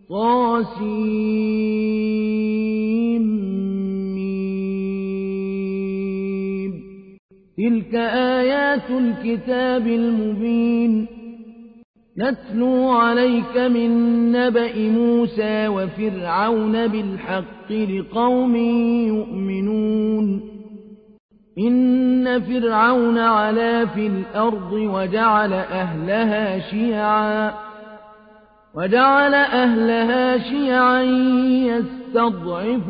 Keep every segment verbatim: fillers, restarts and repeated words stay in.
طاسيم تلك آيات الكتاب المبين نتلو عليك من نبأ موسى وفرعون بالحق لقوم يؤمنون إن فرعون علا في الأرض وجعل أهلها شيعا وجعل أهلها شيعا يستضعف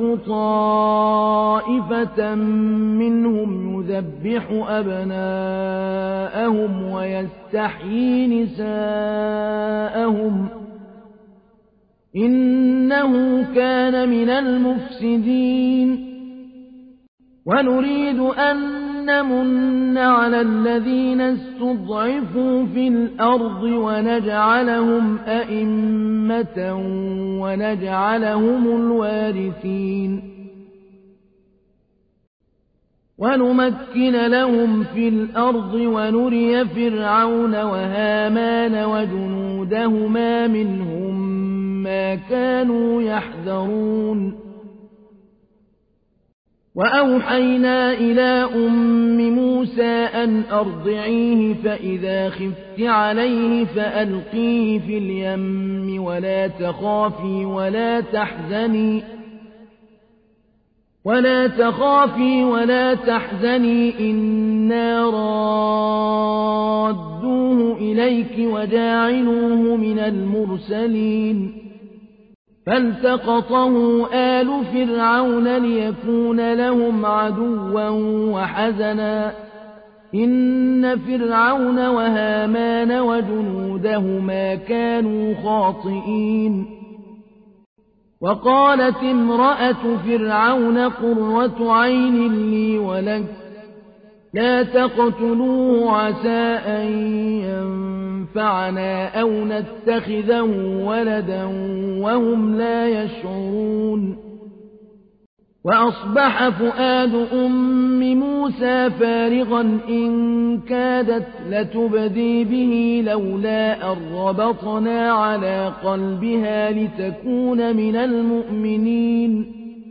طائفة منهم يذبح أبناءهم ويستحيي نساءهم إنه كان من المفسدين ونريد أن نمن على الذين استضعفوا في الأرض ونجعلهم أئمة ونجعلهم الوارثين ونمكن لهم في الأرض ونري فرعون وهامان وجنودهما منهم ما كانوا يحذرون وأوحينا إلى أم موسى أن أرضعيه فإذا خفت عليه فألقيه في اليم ولا تخافي ولا تحزني ولا تخافي ولا تحزني إنا رادوه إليك وجاعلوه من المرسلين فالتقطه آل فرعون ليكون لهم عدوا وحزنا إن فرعون وهامان وجنودهما كانوا خاطئين وقالت امرأة فرعون قرة عين لي ولك لا تقتلوه عسى أن ينفعنا أو نتخذه ولدا وهم لا يشعرون وأصبح فؤاد أم موسى فارغا إن كادت لتبدي به لولا أن ربطنا على قلبها لتكون من المؤمنين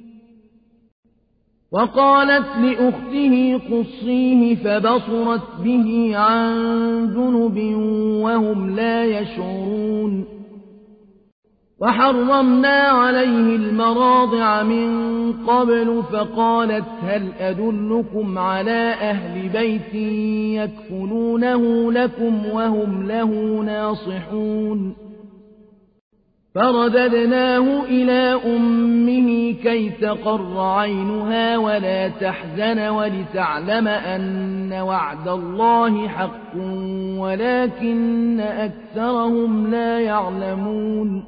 وقالت لأخته قصيه فبصرت به عن جنب وهم لا يشعرون وحرمنا عليه المراضع من قبل فقالت هل أدلكم على أهل بيت يكفلونه لكم وهم له ناصحون فرددناه إلى أمه كي تقر عينها ولا تحزن ولتعلم أن وعد الله حق ولكن أكثرهم لا يعلمون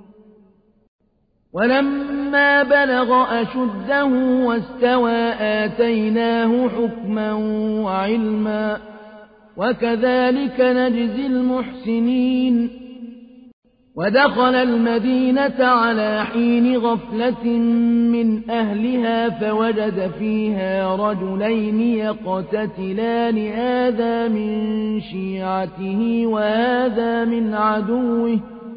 ولما بلغ أشده واستوى آتيناه حكما وعلما وكذلك نجزي المحسنين ودخل المدينة على حين غفلة من أهلها فوجد فيها رجلين يقتتلان هذا من شيعته وهذا من عدوه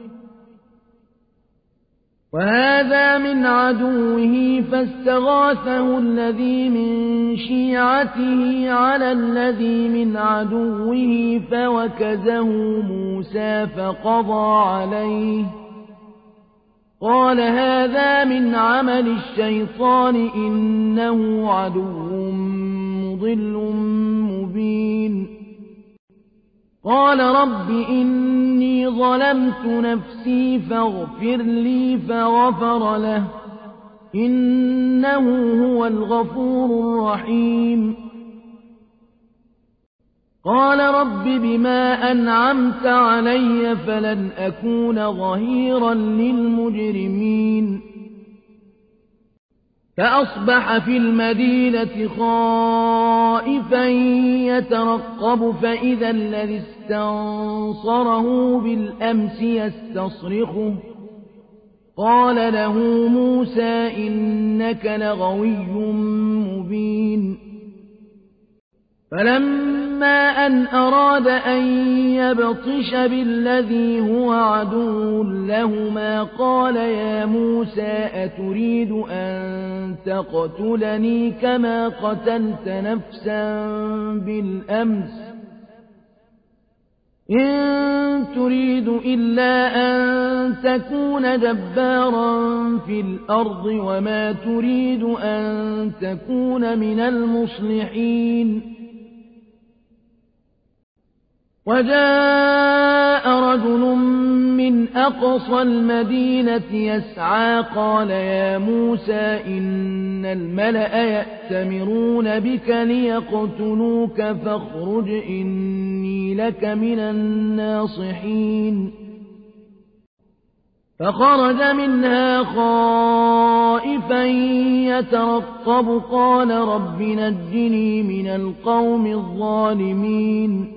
وهذا من عدوه فاستغاثه الذي من شيعته على الذي من عدوه فوكزه موسى فقضى عليه قال هذا من عمل الشيطان إنه عدو مضل مبين قال رب إني ظلمت نفسي فاغفر لي فغفر له إنه هو الغفور الرحيم قال رب بما أنعمت علي فلن أكون ظهيرا للمجرمين فأصبح في المدينة خائفا يترقب فإذا الذي استنصره بالأمس يستصرخه قال له موسى إنك لغوي مبين فلما فلما أن أراد أن يبطش بالذي هو عدو لهما قال يا موسى أتريد أن تقتلني كما قتلت نفسا بالأمس إن تريد إلا أن تكون جبارا في الأرض وما تريد أن تكون من المصلحين وجاء رجل من أقصى المدينة يسعى قال يا موسى إن الملأ يأتمرون بك ليقتلوك فاخرج إني لك من الناصحين فخرج منها خائفا يترقب قال رب نجني من القوم الظالمين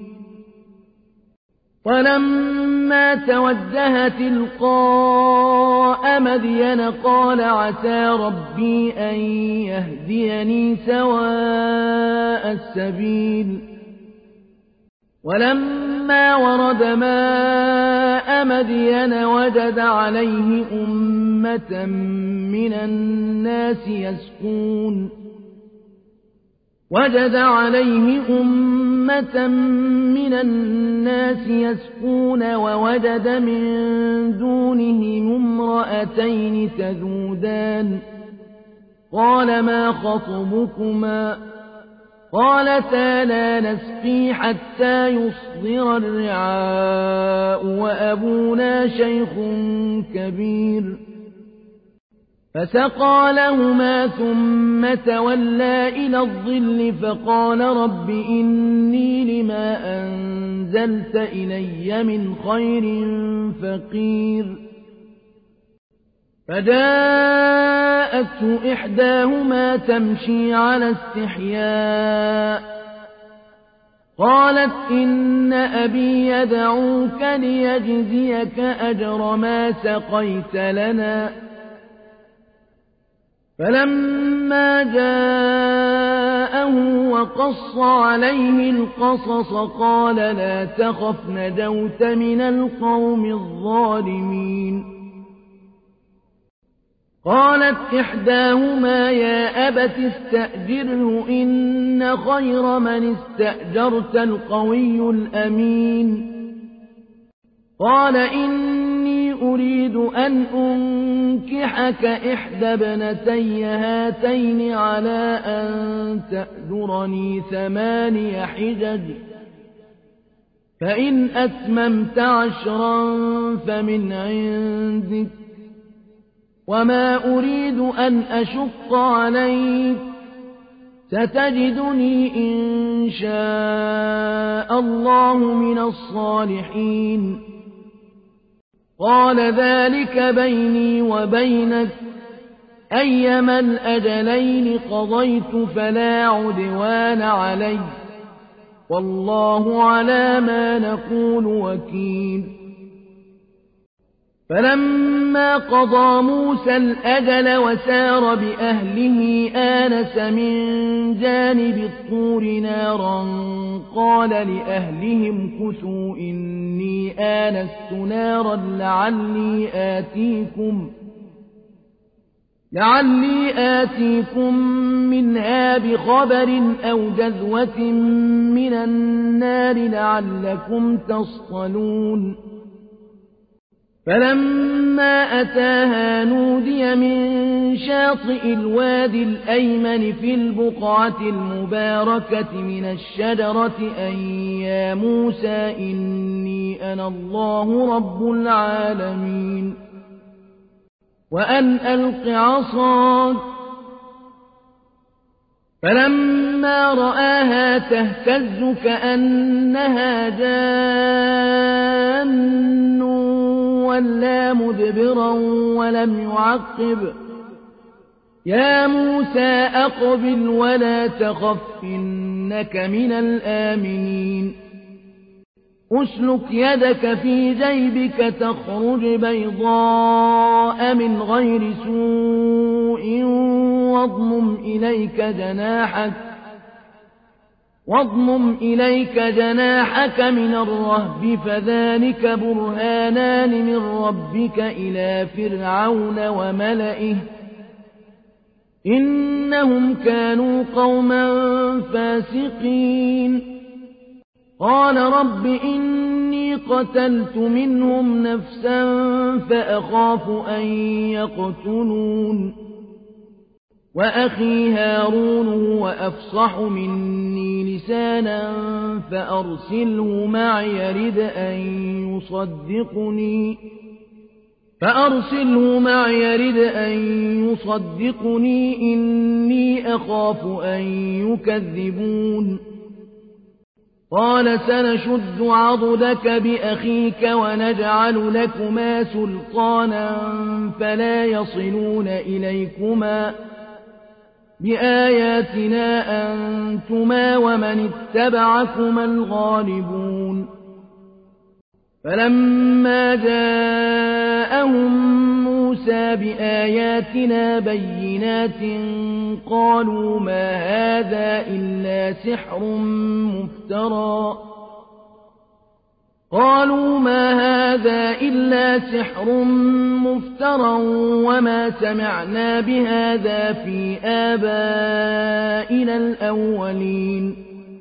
ولما توجه تلقاء مدين قال عسى ربي أن يهديني سواء السبيل ولما ورد ماء مدين وجد عليه أمة من الناس يسقون وجد عليه أمة من الناس يسقون ووجد من دونهم امرأتين تذودان قال ما خطبكما قالتا لا نسقي حتى يصدر الرعاء وأبونا شيخ كبير فسقى لهما ثم تولى إلى الظل فقال رب إني لما أنزلت إلي من خير فقير فجاءته إحداهما تمشي على استحياء قالت إن أبي يدعوك ليجزيك أجر ما سقيت لنا فلما جاءه وقص عليه القصص قال لا تخف نجوت من القوم الظالمين قالت إحداهما يا أبت استأجره إن خير من استأجرت القوي الأمين قال إني أريد أن أنكحك إحدى ابنتي هاتين على أن تأجرني ثماني حجج فإن أتممت عشرا فمن عندك وما أريد أن أشق عليك ستجدني إن شاء الله من الصالحين قال ذلك بيني وبينك أيما الأجلين قضيت فلا عدوان علي والله على ما نقول وكيل فلما قضى موسى الأجل وسار بأهله آنس من جانب الطور نارا قال لأهلهم كثوا إني آنست نارا لعلي آتيكم لعلي آتيكم منها بخبر أو جذوة من النار لعلكم تصطلون فلما أتاها نودي من شاطئ الوادي الأيمن في البقعة المباركة من الشجرة أن يا موسى إني أنا الله رب العالمين وأن ألق عصاك فلما رآها تهتز كأنها جان ولا مدبرا ولم يعقب يا موسى أقبل ولا تخف إنك من الآمنين أسلك يدك في جيبك تخرج بيضاء من غير سوء واضمم إليك جناحك واضمم إليك جناحك من الرهب فذلك برهانان من ربك إلى فرعون وملئه إنهم كانوا قوما فاسقين قال رب إني قتلت منهم نفسا فأخاف أن يقتلون وأخي هارون هو أفصح مني لسانا فأرسله معي يرد أن يصدقني فأرسله معي يرد أن يصدقني إني أخاف أن يكذبون قال سنشد عضدك بأخيك ونجعل لكما سلطانا فلا يصلون إليكما بآياتنا أنتما ومن اتبعكما الغالبون فلما جاءهم موسى بآياتنا بينات قالوا ما هذا إلا سحر مفترى قالوا ما هذا إلا سحر مفترى وما سمعنا بهذا في آبائنا الأولين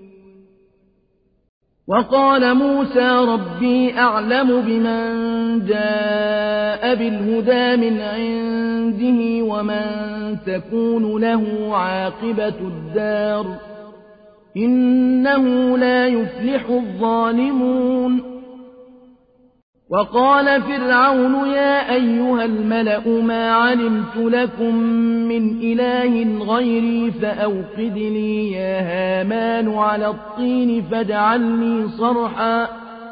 وقال موسى ربي أعلم بمن جاء بالهدى من عنده ومن تكون له عاقبة الدار إنه لا يفلح الظالمون وقال فرعون يا أيها الملأ ما علمت لكم من إله غيري فأوقد لي يا هامان على الطين فاجعل لي صرحا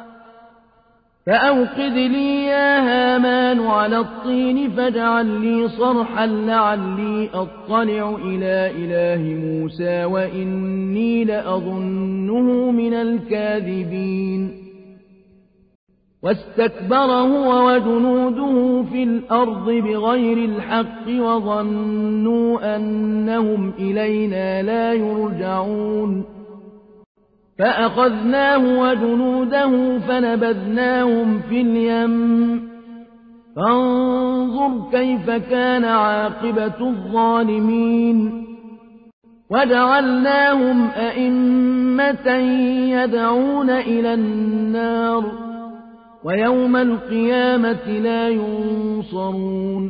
فأوقد لي يا هامان على الطين فاجعل لي صرحا لعلي أطلع إلى إله موسى وإني لأظنه من الكاذبين واستكبر هو وجنوده في الأرض بغير الحق وظنوا أنهم إلينا لا يرجعون فأخذناه وجنوده فنبذناهم في اليم فانظر كيف كان عاقبة الظالمين وجعلناهم أئمة يدعون إلى النار ويوم القيامة لا ينصرون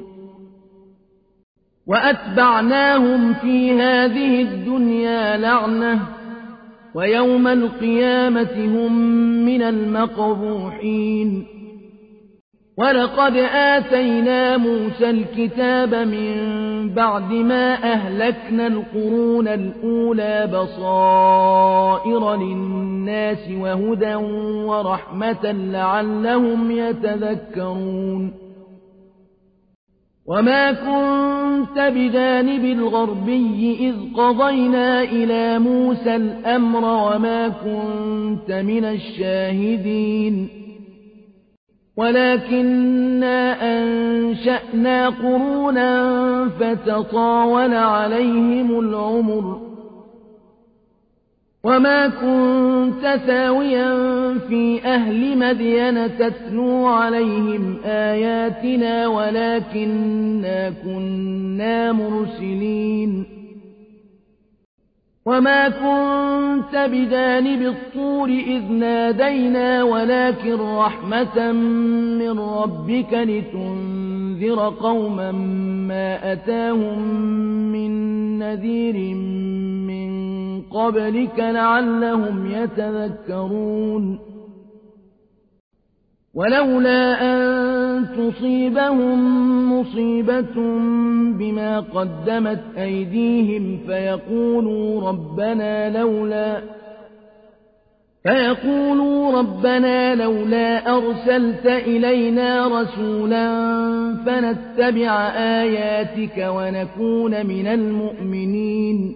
وأتبعناهم في هذه الدنيا لعنة ويوم القيامة هم من المقبوحين ولقد آتينا موسى الكتاب من بعد ما أهلكنا القرون الأولى بصائر للناس وهدى ورحمة لعلهم يتذكرون وما كنت بجانب الغربي إذ قضينا إلى موسى الأمر وما كنت من الشاهدين ولكننا أنشأنا قرونا فتطاول عليهم العمر وما كنت ثاويا في أهل مدين تتلو عليهم آياتنا ولكننا كنا مرسلين وما كنت بجانب الطور إذ نادينا ولكن رحمة من ربك لتنذر قوما ما أتاهم من نذير من قبلك لعلهم يتذكرون ولولا أن تصيبهم مصيبة بما قدمت أيديهم فيقولوا ربنا لولا فيقولوا ربنا لولا أرسلت إلينا رسولا فنتبع آياتك ونكون من المؤمنين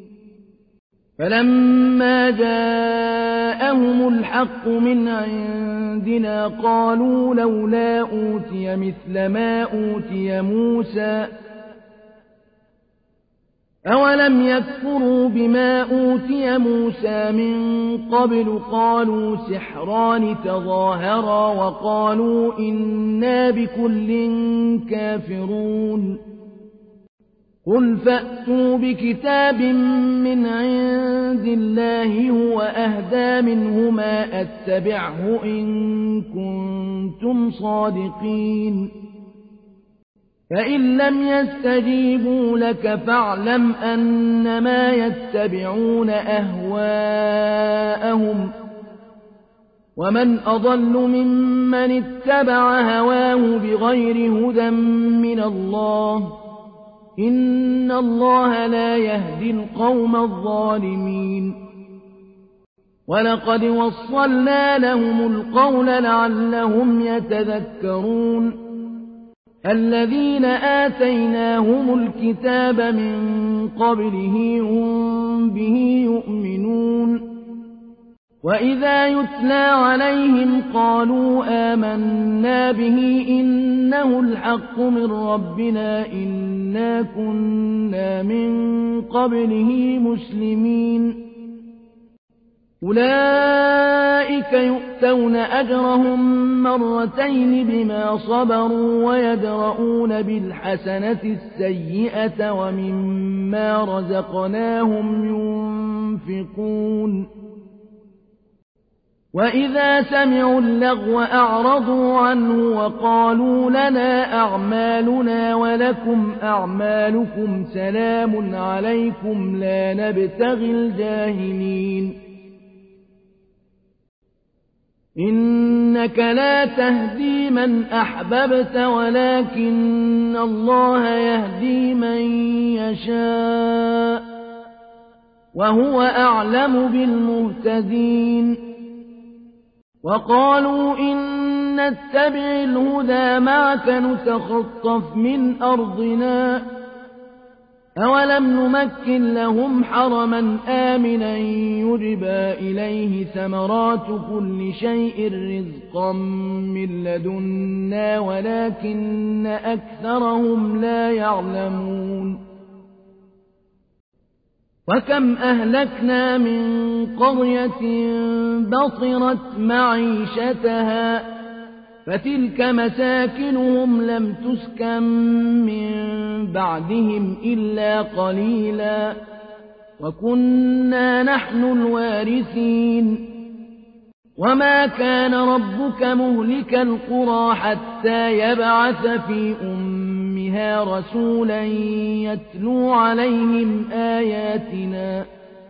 فلما جاءهم الحق من عندنا قالوا لولا أوتي مثل ما أوتي موسى أولم يكفروا بما أوتي موسى من قبل قالوا سحران تظاهرا وقالوا إنا بكل كافرون قل فأتوا بكتاب من عند الله هو أهدى منهما أتبعه إن كنتم صادقين فإن لم يستجيبوا لك فاعلم أنما يتبعون أهواءهم ومن أضل ممن اتبع هواه بغير هدى من الله إن الله لا يهدي القوم الظالمين ولقد وصلنا لهم القول لعلهم يتذكرون الذين آتيناهم الكتاب من قبله هم به يؤمنون وإذا يتلى عليهم قالوا آمنا به إنه الحق من ربنا إنا كنا من قبله مسلمين أولئك يؤتون أجرهم مرتين بما صبروا ويدرؤون بالحسنة السيئة ومما رزقناهم ينفقون وإذا سمعوا اللغو أعرضوا عنه وقالوا لنا أعمالنا ولكم أعمالكم سلام عليكم لا نبتغي الجاهلين إنك لا تهدي من أحببت ولكن الله يهدي من يشاء وهو أعلم بالمهتدين وقالوا إن نتبع الهدى معك نتخطف من أرضنا أولم نمكن لهم حرما آمنا يجبى إليه ثمرات كل شيء رزقا من لدنا ولكن أكثرهم لا يعلمون وكم أهلكنا من قرية بطرت معيشتها فتلك مساكنهم لم تسكن من بعدهم إلا قليلا وكنا نحن الوارثين وما كان ربك مهلك القرى حتى يبعث في أمها رسولا يتلو عليهم آياتنا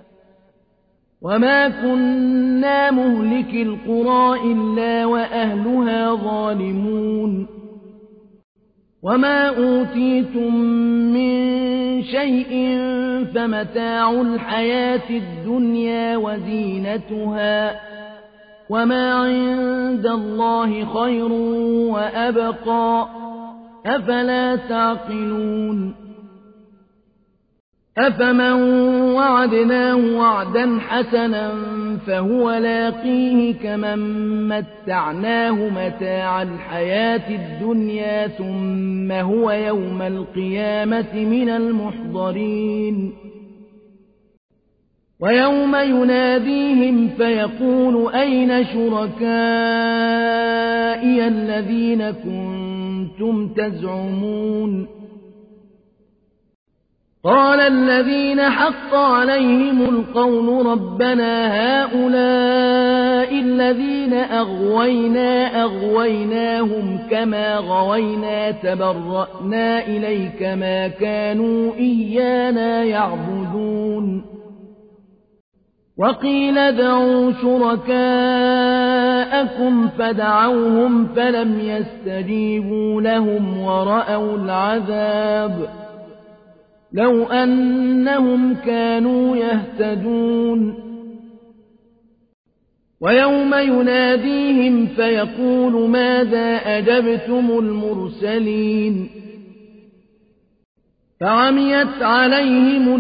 وما كنا مهلك القرى إلا وأهلها ظالمون وما أوتيتم من شيء فمتاع الحياة الدنيا وزينتها وما عند الله خير وأبقى أفلا تعقلون أفمن وعدناه وعدا حسنا فهو لاقيه كمن متعناه متاع الحياة الدنيا ثم هو يوم القيامة من المحضرين ويوم يناديهم فيقول أين شركائي الذين كنتم تزعمون قال الذين حق عليهم القول ربنا هؤلاء الذين أغوينا أغويناهم كما غوينا تبرأنا إليك ما كانوا إيانا يعبدون وقيل ادعوا شركاءكم فدعوهم فلم يستجيبوا لهم ورأوا العذاب لو أنهم كانوا يهتدون ويوم يناديهم فيقول ماذا أجبتم المرسلين فعميت عليهم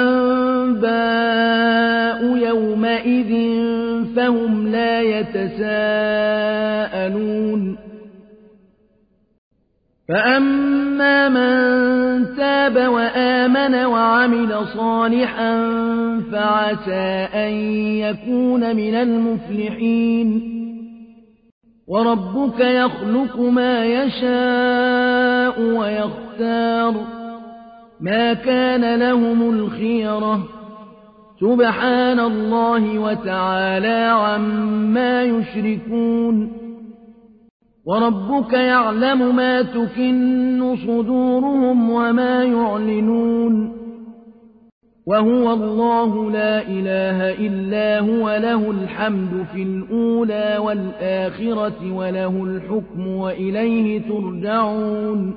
الأنباء يومئذ فهم لا يتساءلون فأما من تاب وآمن وعمل صالحا فعسى أن يكون من المفلحين وربك يخلق ما يشاء ويختار ما كان لهم الخيرة سبحان الله وتعالى عما يشركون وربك يعلم ما تكن صدورهم وما يعلنون وهو الله لا إله إلا هو له الحمد في الأولى والآخرة وله الحكم وإليه ترجعون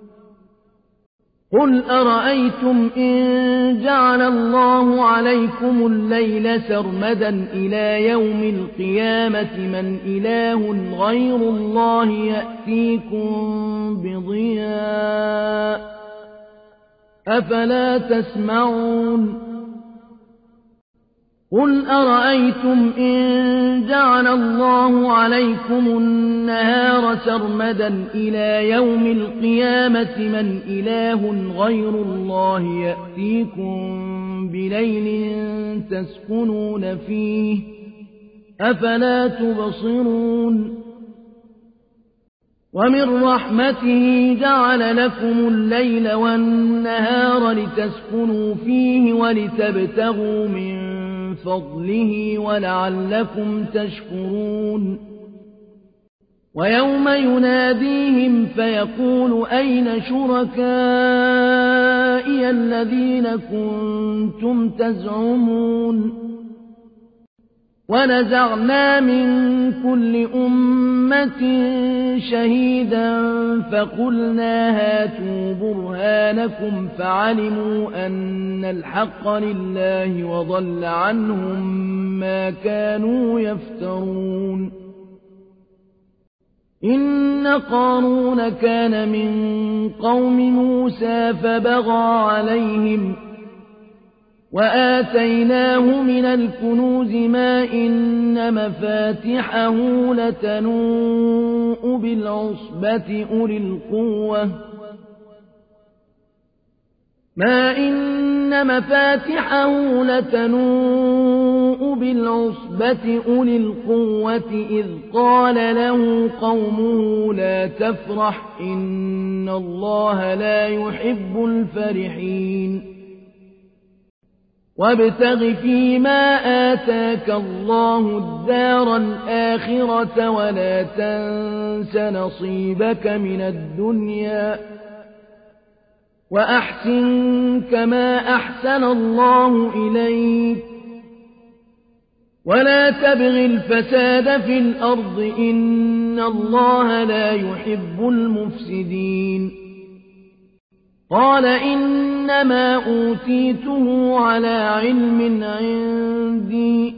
قل أرأيتم إن جعل الله عليكم الليل سرمدا إلى يوم القيامة من إله غير الله يأتيكم بضياء أفلا تسمعون قل أرأيتم إن جعل الله عليكم النهار سرمدا إلى يوم القيامة من إله غير الله يأتيكم بليل تسكنون فيه أفلا تبصرون ومن رحمته جعل لكم الليل والنهار لتسكنوا فيه ولتبتغوا من فضله ولعلكم تشكرون ويوم يناديهم فيقول أين شركائي الذين كنتم تزعمون ونزعنا من كل أمة شهيدا فقلنا هاتوا برهانكم فعلموا أن الحق لله وضل عنهم ما كانوا يفترون إن قارون كان من قوم موسى فبغى عليهم وآتيناه من الكنوز ما إن مفاتحه لتنوء بالعصبة أولي القوة ما إن مفاتحه لتنوء بالعصبة أولي القوة إذ قال له قومه لا تفرح إن الله لا يحب الفرحين وابتغ فيما آتاك الله الدار الآخرة ولا تنس نصيبك من الدنيا وأحسن كما أحسن الله إليك ولا تبغ الفساد في الأرض إن الله لا يحب المفسدين قال إنما أوتيته على علم عندي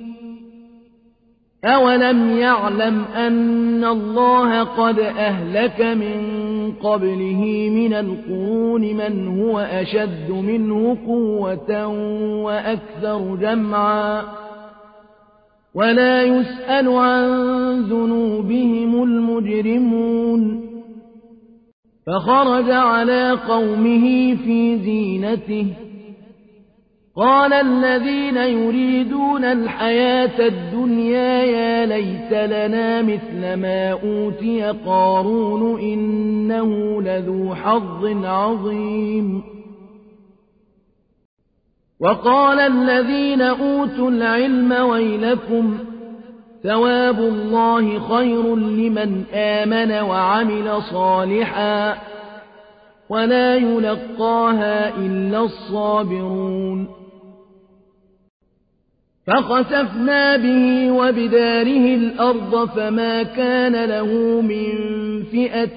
أولم يعلم أن الله قد أهلك من قبله من القرون من هو أشد منه قوة وأكثر جمعا ولا يسأل عن ذنوبهم المجرمون فخرج على قومه في زينته قال الذين يريدون الحياة الدنيا يا ليت لنا مثل ما أوتي قارون إنه لذو حظ عظيم وقال الذين أوتوا العلم ويلكم ثواب الله خير لمن آمن وعمل صالحا ولا يلقاها إلا الصابرون فخسفنا به وبداره الأرض فما كان له من فئة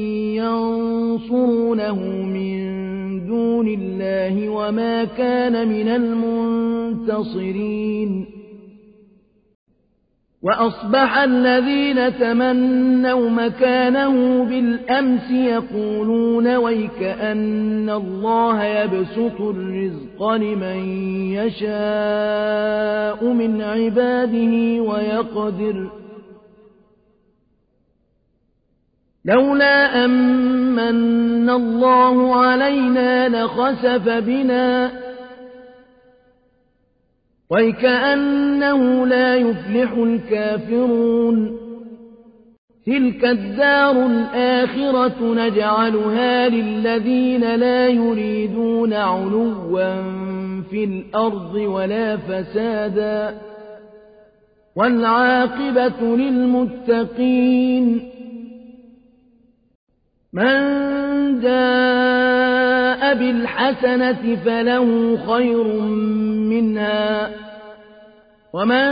ينصرونه من دون الله وما كان من المنتصرين وأصبح الذين تمنوا مكانه بالأمس يقولون ويكأن الله يبسط الرزق لمن يشاء من عباده ويقدر لولا أمن الله علينا لخسف بنا وكأنه لا يفلح الكافرون تلك الدار الآخرة نجعلها للذين لا يريدون علوا في الأرض ولا فسادا والعاقبة للمتقين من جاء بالحسنة فله خير منها ومن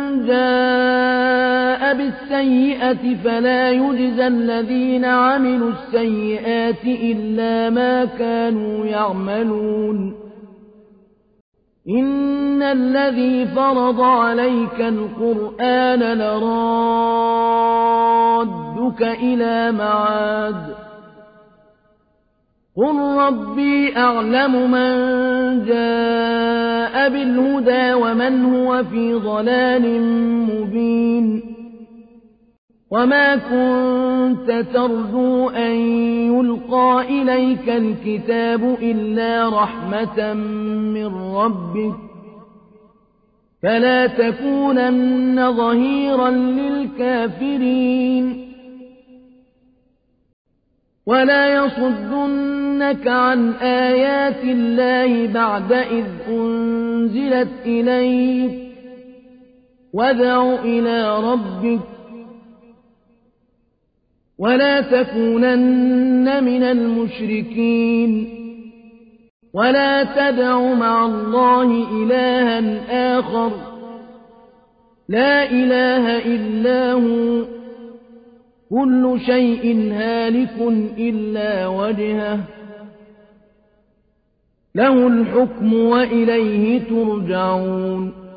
جاء بالسيئة فلا يجزى الذين عملوا السيئات إلا ما كانوا يعملون إن الذي فرض عليك القرآن لرادك إلى معاد قل ربي أعلم من جاء بالهدى ومن هو في ضلال مبين وما كنت ترجو أن يلقى إليك الكتاب إلا رحمة من ربك فلا تكونن ظهيرا للكافرين ولا يصدنك عن آيات الله بعد إذ أنزلت إليك وادع إلى ربك ولا تكونن من المشركين ولا تدع مع الله إلها آخر لا إله إلا هو كل شيء هالك إلا وجهه له الحكم وإليه ترجعون